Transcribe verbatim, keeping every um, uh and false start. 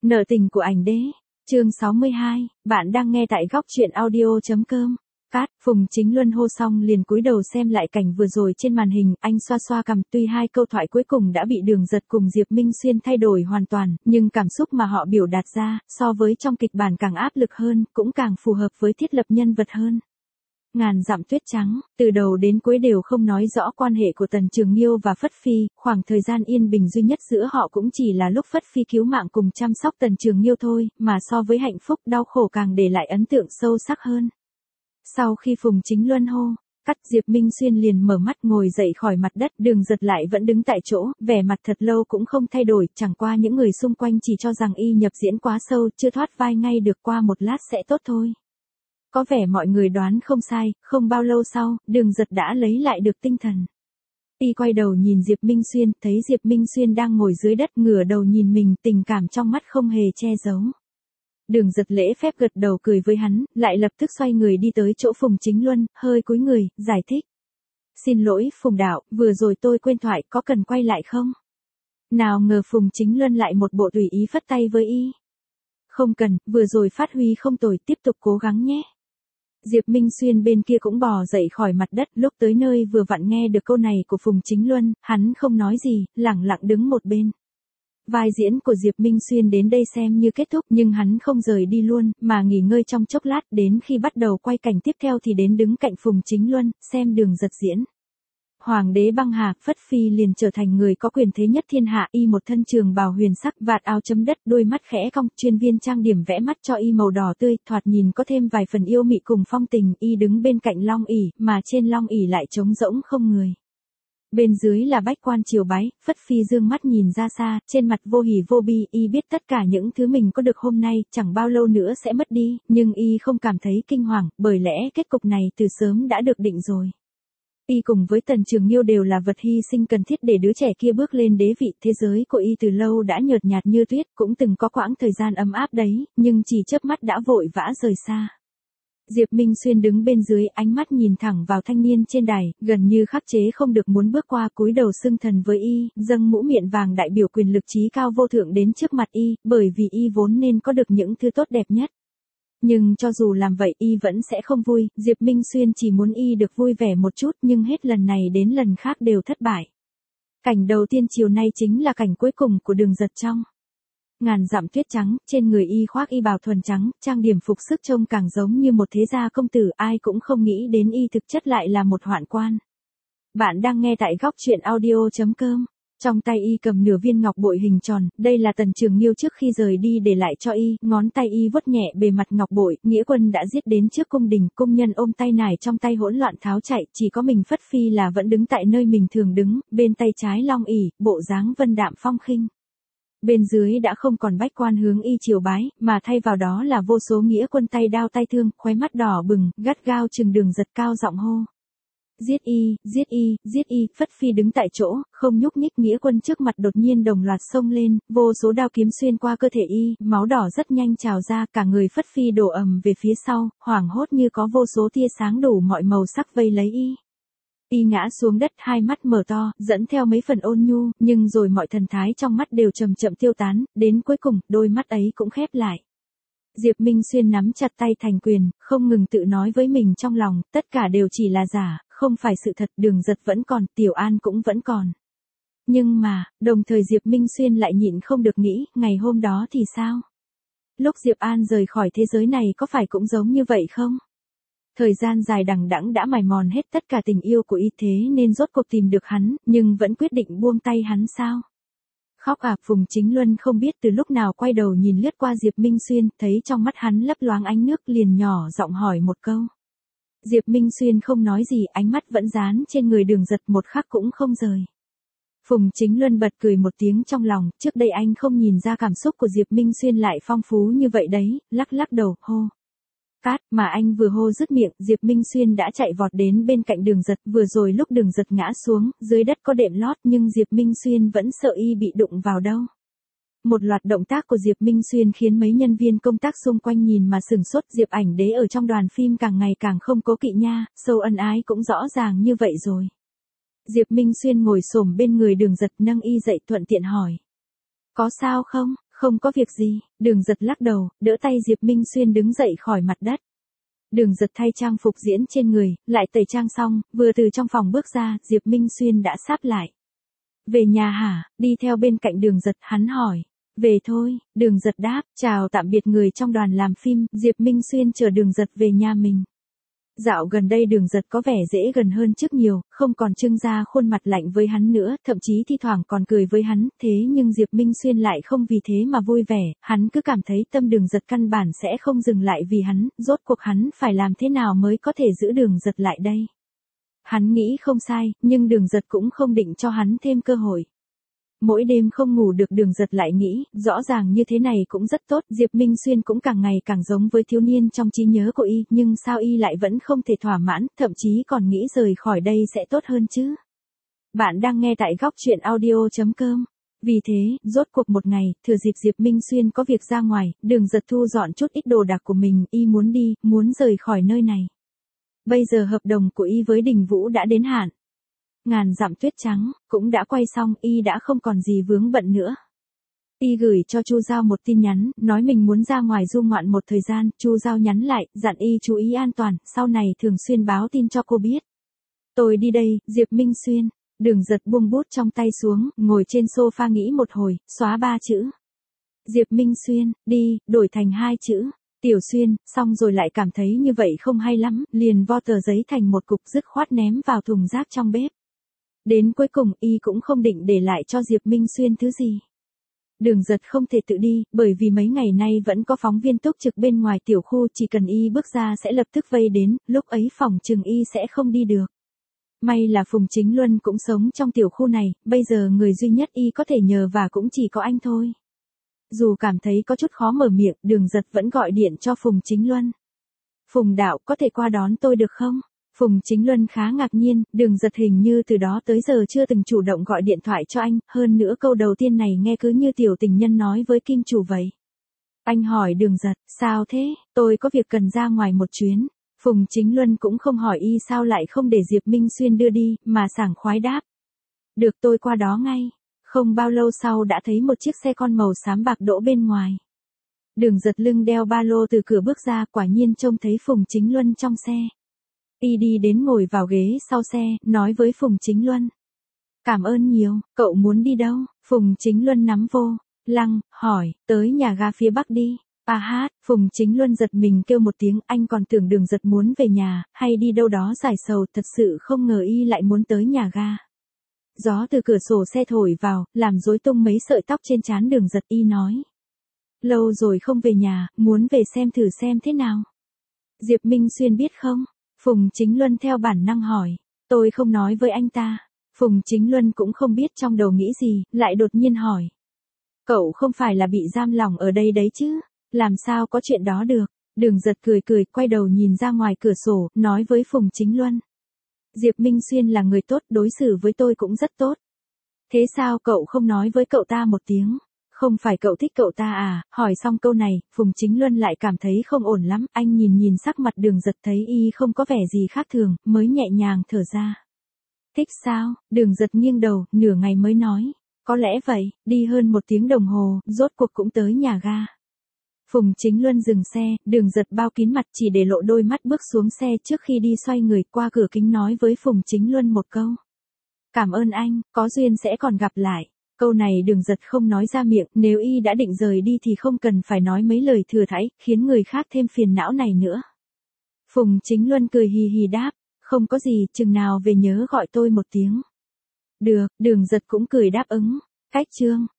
Nợ tình của ảnh đế. Chương sáu mươi hai, bạn đang nghe tại góc truyện audio chấm com. Cát, Phùng Chính Luân hô xong liền cúi đầu xem lại cảnh vừa rồi trên màn hình, anh xoa xoa cằm, tuy hai câu thoại cuối cùng đã bị Đường Giật cùng Diệp Minh Xuyên thay đổi hoàn toàn, nhưng cảm xúc mà họ biểu đạt ra, so với trong kịch bản càng áp lực hơn, cũng càng phù hợp với thiết lập nhân vật hơn. Ngàn dặm tuyết trắng, từ đầu đến cuối đều không nói rõ quan hệ của Tần Trường Nhiêu và Phất Phi, khoảng thời gian yên bình duy nhất giữa họ cũng chỉ là lúc Phất Phi cứu mạng cùng chăm sóc Tần Trường Nhiêu thôi, mà so với hạnh phúc đau khổ càng để lại ấn tượng sâu sắc hơn. Sau khi Phùng Chính Luân hô, cắt, Diệp Minh Xuyên liền mở mắt ngồi dậy khỏi mặt đất, Đường Giật lại vẫn đứng tại chỗ, vẻ mặt thật lâu cũng không thay đổi, chẳng qua những người xung quanh chỉ cho rằng y nhập diễn quá sâu, chưa thoát vai ngay được, qua một lát sẽ tốt thôi. Có vẻ mọi người đoán không sai, không bao lâu sau, Đường Giật đã lấy lại được tinh thần. Y quay đầu nhìn Diệp Minh Xuyên, thấy Diệp Minh Xuyên đang ngồi dưới đất ngửa đầu nhìn mình, tình cảm trong mắt không hề che giấu. Đường Giật lễ phép gật đầu cười với hắn, lại lập tức xoay người đi tới chỗ Phùng Chính Luân, hơi cúi người, giải thích. Xin lỗi, Phùng đạo, vừa rồi tôi quên thoại, có cần quay lại không? Nào ngờ Phùng Chính Luân lại một bộ tùy ý phất tay với y. Không cần, vừa rồi phát huy không tồi, tiếp tục cố gắng nhé. Diệp Minh Xuyên bên kia cũng bò dậy khỏi mặt đất, lúc tới nơi vừa vặn nghe được câu này của Phùng Chính Luân, hắn không nói gì, lẳng lặng đứng một bên. Vai diễn của Diệp Minh Xuyên đến đây xem như kết thúc, nhưng hắn không rời đi luôn, mà nghỉ ngơi trong chốc lát, đến khi bắt đầu quay cảnh tiếp theo thì đến đứng cạnh Phùng Chính Luân, xem Đường Giật diễn. Hoàng đế băng hà, Phất Phi liền trở thành người có quyền thế nhất thiên hạ, y một thân trường bào huyền sắc, vạt áo chấm đất, đôi mắt khẽ cong, chuyên viên trang điểm vẽ mắt cho y màu đỏ tươi, thoạt nhìn có thêm vài phần yêu mị cùng phong tình, y đứng bên cạnh long ỷ, mà trên long ỷ lại trống rỗng không người. Bên dưới là bách quan triều bái, Phất Phi dương mắt nhìn ra xa, trên mặt vô hỉ vô bi, y biết tất cả những thứ mình có được hôm nay, chẳng bao lâu nữa sẽ mất đi, nhưng y không cảm thấy kinh hoàng, bởi lẽ kết cục này từ sớm đã được định rồi. Y cùng với Tần Trường Nhiêu đều là vật hy sinh cần thiết để đứa trẻ kia bước lên đế vị, thế giới của y từ lâu đã nhợt nhạt như tuyết, cũng từng có quãng thời gian ấm áp đấy, nhưng chỉ chớp mắt đã vội vã rời xa. Diệp Minh Xuyên đứng bên dưới, ánh mắt nhìn thẳng vào thanh niên trên đài, gần như khắc chế không được muốn bước qua, cúi đầu xưng thần với y, dâng mũ miện vàng đại biểu quyền lực trí cao vô thượng đến trước mặt y, bởi vì y vốn nên có được những thứ tốt đẹp nhất. Nhưng cho dù làm vậy y vẫn sẽ không vui, Diệp Minh Xuyên chỉ muốn y được vui vẻ một chút, nhưng hết lần này đến lần khác đều thất bại. Cảnh đầu tiên chiều nay chính là cảnh cuối cùng của Đường Giật trong Ngàn dặm tuyết trắng, trên người y khoác y bào thuần trắng, trang điểm phục sức trông càng giống như một thế gia công tử, ai cũng không nghĩ đến y thực chất lại là một hoạn quan. Bạn đang nghe tại góc truyện audio chấm com. Trong tay y cầm nửa viên ngọc bội hình tròn, đây là Tần Trường Nhiêu trước khi rời đi để lại cho y, ngón tay y vuốt nhẹ bề mặt ngọc bội, nghĩa quân đã giết đến trước cung đình, cung nhân ôm tay nải trong tay hỗn loạn tháo chạy, chỉ có mình Phất Phi là vẫn đứng tại nơi mình thường đứng, bên tay trái long ỷ, bộ dáng vân đạm phong khinh. Bên dưới đã không còn bách quan hướng y triều bái, mà thay vào đó là vô số nghĩa quân tay đao tay thương, khóe mắt đỏ bừng, gắt gao chừng Đường Giật, cao giọng hô. Giết y, giết y, giết y, Phất Phi đứng tại chỗ, không nhúc nhích, nghĩa quân trước mặt đột nhiên đồng loạt xông lên, vô số đao kiếm xuyên qua cơ thể y, máu đỏ rất nhanh trào ra, cả người Phất Phi đổ ầm về phía sau, hoảng hốt như có vô số tia sáng đủ mọi màu sắc vây lấy y. Y ngã xuống đất, hai mắt mở to, dẫn theo mấy phần ôn nhu, nhưng rồi mọi thần thái trong mắt đều chậm chậm tiêu tán, đến cuối cùng, đôi mắt ấy cũng khép lại. Diệp Minh Xuyên nắm chặt tay thành quyền, không ngừng tự nói với mình trong lòng, tất cả đều chỉ là giả, không phải sự thật, Đường Giật vẫn còn, Tiểu An cũng vẫn còn. Nhưng mà, đồng thời Diệp Minh Xuyên lại nhịn không được nghĩ, ngày hôm đó thì sao? Lúc Diệp An rời khỏi thế giới này có phải cũng giống như vậy không? Thời gian dài đằng đẵng đã mài mòn hết tất cả tình yêu của y, thế nên rốt cuộc tìm được hắn, nhưng vẫn quyết định buông tay hắn sao? Khóc à, Phùng Chính Luân không biết từ lúc nào quay đầu nhìn lướt qua Diệp Minh Xuyên, thấy trong mắt hắn lấp loáng ánh nước, liền nhỏ giọng hỏi một câu. Diệp Minh Xuyên không nói gì, ánh mắt vẫn dán trên người Đường Giật một khắc cũng không rời. Phùng Chính Luân bật cười một tiếng trong lòng, trước đây anh không nhìn ra cảm xúc của Diệp Minh Xuyên lại phong phú như vậy đấy, lắc lắc đầu, hô. Cát, mà anh vừa hô dứt miệng, Diệp Minh Xuyên đã chạy vọt đến bên cạnh Đường Giật, vừa rồi lúc Đường Giật ngã xuống, dưới đất có đệm lót nhưng Diệp Minh Xuyên vẫn sợ y bị đụng vào đâu. Một loạt động tác của Diệp Minh Xuyên khiến mấy nhân viên công tác xung quanh nhìn mà sửng sốt, Diệp ảnh đế ở trong đoàn phim càng ngày càng không cố kỵ nha, sâu ân ái cũng rõ ràng như vậy rồi. Diệp Minh Xuyên ngồi xổm bên người Đường Giật, nâng y dậy thuận tiện hỏi. Có sao không, Không có việc gì, Đường Giật lắc đầu, đỡ tay Diệp Minh Xuyên đứng dậy khỏi mặt đất. Đường Giật thay trang phục diễn trên người, lại tẩy trang xong, vừa từ trong phòng bước ra, Diệp Minh Xuyên đã sáp lại. Về nhà hả? Đi theo bên cạnh Đường Giật, hắn hỏi. Về thôi, Đường Giật đáp, chào tạm biệt người trong đoàn làm phim, Diệp Minh Xuyên chở Đường Giật về nhà mình. Dạo gần đây Đường Giật có vẻ dễ gần hơn trước nhiều, không còn trưng ra khuôn mặt lạnh với hắn nữa, thậm chí thi thoảng còn cười với hắn, thế nhưng Diệp Minh Xuyên lại không vì thế mà vui vẻ, hắn cứ cảm thấy tâm Đường Giật căn bản sẽ không dừng lại vì hắn, rốt cuộc hắn phải làm thế nào mới có thể giữ Đường Giật lại đây. Hắn nghĩ không sai, nhưng Đường Giật cũng không định cho hắn thêm cơ hội. Mỗi đêm không ngủ được Đường Giật lại nghĩ, rõ ràng như thế này cũng rất tốt, Diệp Minh Xuyên cũng càng ngày càng giống với thiếu niên trong trí nhớ của y, nhưng sao y lại vẫn không thể thỏa mãn, thậm chí còn nghĩ rời khỏi đây sẽ tốt hơn chứ. Bạn đang nghe tại góc truyện audio chấm com. Vì thế, rốt cuộc một ngày, thừa dịp Diệp Minh Xuyên có việc ra ngoài, Đường Giật thu dọn chút ít đồ đạc của mình, y muốn đi, muốn rời khỏi nơi này. Bây giờ hợp đồng của y với Đình Vũ đã đến hạn. Ngàn dặm tuyết trắng, cũng đã quay xong, y đã không còn gì vướng bận nữa. Y gửi cho Chu Giao một tin nhắn, nói mình muốn ra ngoài du ngoạn một thời gian, Chu Giao nhắn lại, dặn y chú ý an toàn, sau này thường xuyên báo tin cho cô biết. Tôi đi đây, Diệp Minh Xuyên. Đường Giật buông bút trong tay xuống, ngồi trên sofa nghĩ một hồi, xóa ba chữ. Diệp Minh Xuyên, đi, đổi thành hai chữ. Tiểu Xuyên, xong rồi lại cảm thấy như vậy không hay lắm, liền vo tờ giấy thành một cục dứt khoát ném vào thùng rác trong bếp. Đến cuối cùng, y cũng không định để lại cho Diệp Minh Xuyên thứ gì. Đường Giật không thể tự đi, bởi vì mấy ngày nay vẫn có phóng viên túc trực bên ngoài tiểu khu, chỉ cần y bước ra sẽ lập tức vây đến, lúc ấy phòng chừng y sẽ không đi được. May là Phùng Chính Luân cũng sống trong tiểu khu này, bây giờ người duy nhất y có thể nhờ và cũng chỉ có anh thôi. Dù cảm thấy có chút khó mở miệng, Đường Giật vẫn gọi điện cho Phùng Chính Luân. Phùng đạo, có thể qua đón tôi được không? Phùng Chính Luân khá ngạc nhiên, Đường Giật hình như từ đó tới giờ chưa từng chủ động gọi điện thoại cho anh, hơn nữa câu đầu tiên này nghe cứ như tiểu tình nhân nói với kim chủ vậy. Anh hỏi Đường Giật, sao thế, tôi có việc cần ra ngoài một chuyến. Phùng Chính Luân cũng không hỏi y sao lại không để Diệp Minh Xuyên đưa đi, mà sảng khoái đáp. Được, tôi qua đó ngay. Không bao lâu sau đã thấy một chiếc xe con màu xám bạc đỗ bên ngoài. Đường Giật lưng đeo ba lô từ cửa bước ra, quả nhiên trông thấy Phùng Chính Luân trong xe. Y đi đến ngồi vào ghế sau xe, nói với Phùng Chính Luân. Cảm ơn nhiều, cậu muốn đi đâu? Phùng Chính Luân nắm vô lăng, hỏi, tới nhà ga phía Bắc đi. À hát, Phùng Chính Luân giật mình kêu một tiếng, anh còn tưởng Đường Giật muốn về nhà, hay đi đâu đó giải sầu, thật sự không ngờ y lại muốn tới nhà ga. Gió từ cửa sổ xe thổi vào, làm rối tung mấy sợi tóc trên trán Đường Giật, y nói. Lâu rồi không về nhà, muốn về xem thử xem thế nào. Diệp Minh Xuyên biết không? Phùng Chính Luân theo bản năng hỏi. Tôi không nói với anh ta. Phùng Chính Luân cũng không biết trong đầu nghĩ gì, lại đột nhiên hỏi. Cậu không phải là bị giam lỏng ở đây đấy chứ? Làm sao có chuyện đó được? Đường Giật cười cười, quay đầu nhìn ra ngoài cửa sổ, nói với Phùng Chính Luân. Diệp Minh Xuyên là người tốt, đối xử với tôi cũng rất tốt. Thế sao cậu không nói với cậu ta một tiếng? Không phải cậu thích cậu ta à? Hỏi xong câu này, Phùng Chính Luân lại cảm thấy không ổn lắm, anh nhìn nhìn sắc mặt Đường Giật thấy y không có vẻ gì khác thường, mới nhẹ nhàng thở ra. Thích sao? Đường Giật nghiêng đầu, nửa ngày mới nói. Có lẽ vậy, đi hơn một tiếng đồng hồ, rốt cuộc cũng tới nhà ga. Phùng Chính Luân dừng xe, Đường Giật bao kín mặt chỉ để lộ đôi mắt bước xuống xe trước khi đi xoay người qua cửa kính nói với Phùng Chính Luân một câu. Cảm ơn anh, có duyên sẽ còn gặp lại. Câu này Đường Giật không nói ra miệng, nếu y đã định rời đi thì không cần phải nói mấy lời thừa thãi, khiến người khác thêm phiền não này nữa. Phùng Chính Luân cười hì hì đáp, không có gì, chừng nào về nhớ gọi tôi một tiếng. Được, Đường Giật cũng cười đáp ứng. Cách chương